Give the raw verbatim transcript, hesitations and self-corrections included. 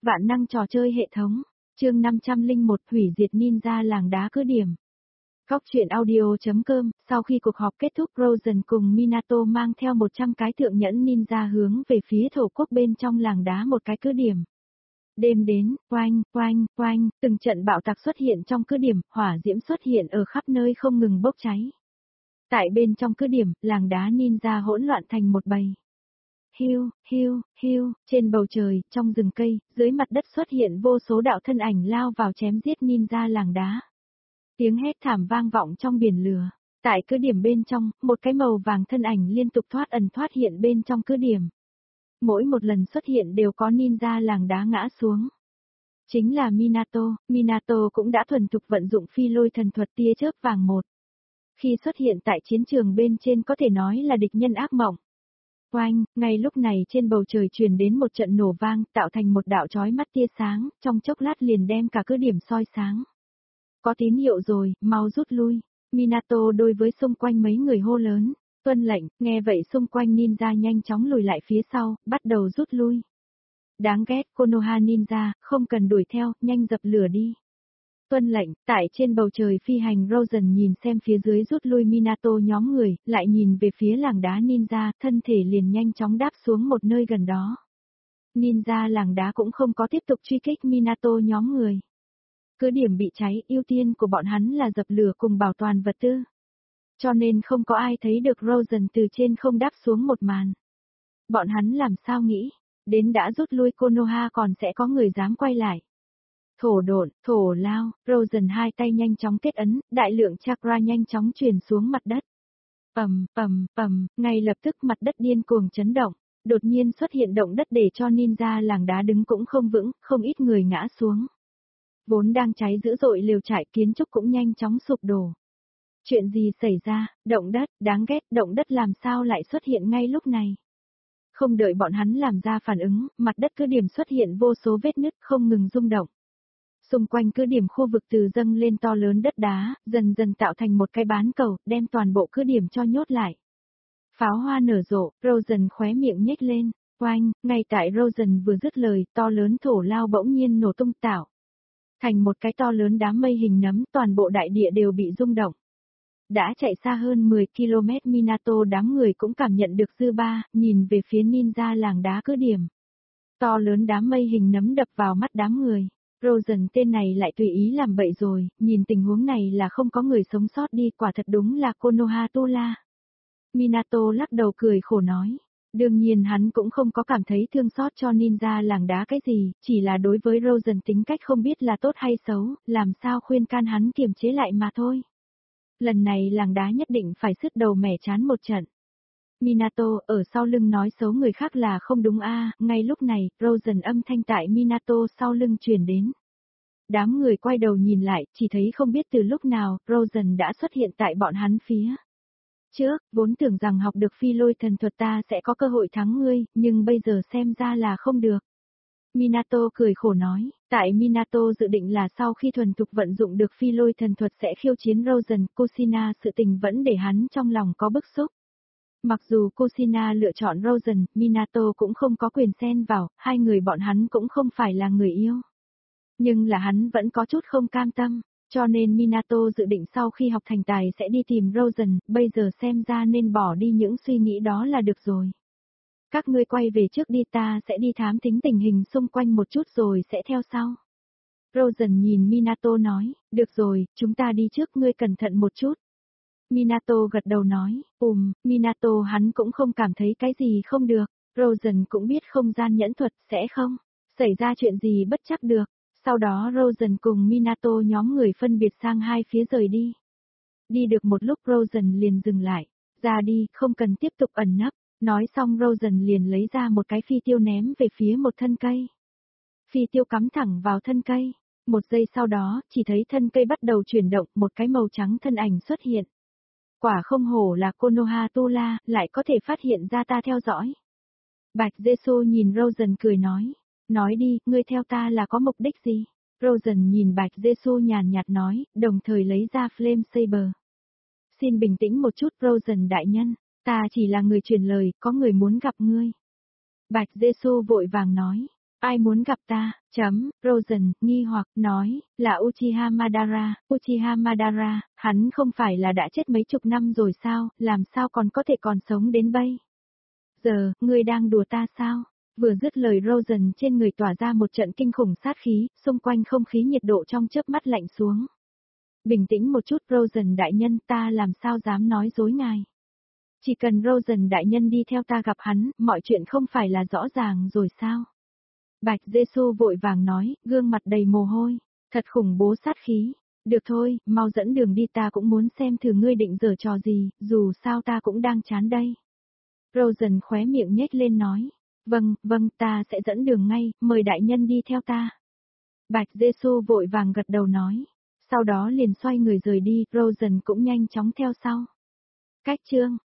Vạn năng trò chơi hệ thống. Chương năm trăm lẻ một hủy diệt ninja làng đá cứ điểm. Góc truyện audio.com. Sau khi cuộc họp kết thúc, Rosen cùng Minato mang theo một trăm cái thượng nhẫn ninja hướng về phía thổ quốc bên trong làng đá một cái cứ điểm. Đêm đến, oanh, oanh, oanh, từng trận bạo tạc xuất hiện trong cứ điểm, hỏa diễm xuất hiện ở khắp nơi không ngừng bốc cháy. Tại bên trong cứ điểm, làng đá ninja hỗn loạn thành một bầy. Hiu, hiu, hiu, trên bầu trời, trong rừng cây, dưới mặt đất xuất hiện vô số đạo thân ảnh lao vào chém giết ninja làng đá. Tiếng hét thảm vang vọng trong biển lửa. Tại cứ điểm bên trong, một cái màu vàng thân ảnh liên tục thoát ẩn thoát hiện bên trong cứ điểm. Mỗi một lần xuất hiện đều có ninja làng đá ngã xuống. Chính là Minato, Minato cũng đã thuần thục vận dụng phi lôi thần thuật tia chớp vàng một. Khi xuất hiện tại chiến trường bên trên có thể nói là địch nhân ác mộng. Oanh, ngay lúc này trên bầu trời truyền đến một trận nổ vang tạo thành một đạo chói mắt tia sáng, trong chốc lát liền đem cả cứ điểm soi sáng. Có tín hiệu rồi, mau rút lui. Minato đối với xung quanh mấy người hô lớn, tuân lệnh, nghe vậy xung quanh ninja nhanh chóng lùi lại phía sau, bắt đầu rút lui. Đáng ghét, Konoha ninja, không cần đuổi theo, nhanh dập lửa đi. Tuân lệnh, tại trên bầu trời phi hành Rosen nhìn xem phía dưới rút lui Minato nhóm người, lại nhìn về phía làng đá ninja, thân thể liền nhanh chóng đáp xuống một nơi gần đó. Ninja làng đá cũng không có tiếp tục truy kích Minato nhóm người. Cứ điểm bị cháy, ưu tiên của bọn hắn là dập lửa cùng bảo toàn vật tư. Cho nên không có ai thấy được Rosen từ trên không đáp xuống một màn. Bọn hắn làm sao nghĩ, đến đã rút lui Konoha còn sẽ có người dám quay lại. Thổ độn, thổ lao, Rosen hai tay nhanh chóng kết ấn, đại lượng chakra nhanh chóng truyền xuống mặt đất. Pầm, pầm, pầm, ngay lập tức mặt đất điên cuồng chấn động, đột nhiên xuất hiện động đất để cho ninja làng đá đứng cũng không vững, không ít người ngã xuống. Vốn đang cháy dữ dội liều trại kiến trúc cũng nhanh chóng sụp đổ. Chuyện gì xảy ra, động đất, đáng ghét, động đất làm sao lại xuất hiện ngay lúc này. Không đợi bọn hắn làm ra phản ứng, mặt đất cứ điểm xuất hiện vô số vết nứt không ngừng rung động. Xung quanh cứ điểm khu vực từ dâng lên to lớn đất đá, dần dần tạo thành một cái bán cầu, đem toàn bộ cứ điểm cho nhốt lại. Pháo hoa nở rộ, Rosen khóe miệng nhếch lên, oanh, ngay tại Rosen vừa dứt lời, to lớn thổ lao bỗng nhiên nổ tung tạo. Thành một cái to lớn đám mây hình nấm, toàn bộ đại địa đều bị rung động. Đã chạy xa hơn mười ki lô mét Minato đám người cũng cảm nhận được dư ba, nhìn về phía ninja làng đá cứ điểm. To lớn đám mây hình nấm đập vào mắt đám người. Rosen tên này lại tùy ý làm bậy rồi, nhìn tình huống này là không có người sống sót đi, quả thật đúng là Konoha Tula. Minato lắc đầu cười khổ nói. Đương nhiên hắn cũng không có cảm thấy thương xót cho ninja làng đá cái gì, chỉ là đối với Rosen tính cách không biết là tốt hay xấu, làm sao khuyên can hắn kiềm chế lại mà thôi. Lần này làng đá nhất định phải sứt đầu mẻ chán một trận. Minato ở sau lưng nói xấu người khác là không đúng a. Ngay lúc này, Rosen âm thanh tại Minato sau lưng truyền đến. Đám người quay đầu nhìn lại, chỉ thấy không biết từ lúc nào, Rosen đã xuất hiện tại bọn hắn phía. Trước, vốn tưởng rằng học được phi lôi thần thuật ta sẽ có cơ hội thắng ngươi, nhưng bây giờ xem ra là không được. Minato cười khổ nói, tại Minato dự định là sau khi thuần thục vận dụng được phi lôi thần thuật sẽ khiêu chiến Rosen, Kushina sự tình vẫn để hắn trong lòng có bức xúc. Mặc dù Kushina lựa chọn Rosen, Minato cũng không có quyền xen vào, hai người bọn hắn cũng không phải là người yêu. Nhưng là hắn vẫn có chút không cam tâm, cho nên Minato dự định sau khi học thành tài sẽ đi tìm Rosen, bây giờ xem ra nên bỏ đi những suy nghĩ đó là được rồi. Các ngươi quay về trước đi, ta sẽ đi thám thính tình hình xung quanh một chút rồi sẽ theo sau. Rosen nhìn Minato nói, được rồi, chúng ta đi trước, ngươi cẩn thận một chút. Minato gật đầu nói, ùm, Minato hắn cũng không cảm thấy cái gì không được, Rosen cũng biết không gian nhẫn thuật sẽ không xảy ra chuyện gì bất chắc được. Sau đó Rosen cùng Minato nhóm người phân biệt sang hai phía rời đi. Đi được một lúc Rosen liền dừng lại, ra đi, không cần tiếp tục ẩn nấp, nói xong Rosen liền lấy ra một cái phi tiêu ném về phía một thân cây. Phi tiêu cắm thẳng vào thân cây, một giây sau đó, chỉ thấy thân cây bắt đầu chuyển động, một cái màu trắng thân ảnh xuất hiện. Quả không hổ là Konoha Tula, lại có thể phát hiện ra ta theo dõi. Bạch Jesu nhìn Rosen cười nói. Nói đi, ngươi theo ta là có mục đích gì? Rosen nhìn Bạch Jesu nhàn nhạt nói, đồng thời lấy ra Flame Saber. Xin bình tĩnh một chút Rosen đại nhân, ta chỉ là người truyền lời, có người muốn gặp ngươi. Bạch Jesu vội vàng nói, Ai muốn gặp ta, chấm, Rosen, nghi hoặc, nói, là Uchiha Madara, Uchiha Madara, hắn không phải là đã chết mấy chục năm rồi sao, làm sao còn có thể còn sống đến bây giờ, ngươi đang đùa ta sao? Vừa dứt lời Rosen trên người tỏa ra một trận kinh khủng sát khí, xung quanh không khí nhiệt độ trong chớp mắt lạnh xuống. Bình tĩnh một chút Rosen đại nhân, ta làm sao dám nói dối ngài. Chỉ cần Rosen đại nhân đi theo ta gặp hắn, mọi chuyện không phải là rõ ràng rồi sao? Bạch Giê-xu vội vàng nói, gương mặt đầy mồ hôi, thật khủng bố sát khí. Được thôi, mau dẫn đường đi, ta cũng muốn xem thử ngươi định giở trò gì, dù sao ta cũng đang chán đây. Rosen khóe miệng nhếch lên nói, vâng, vâng, ta sẽ dẫn đường ngay, mời đại nhân đi theo ta. Bạch Giê-xu vội vàng gật đầu nói, sau đó liền xoay người rời đi, Rosen cũng nhanh chóng theo sau. Cách chương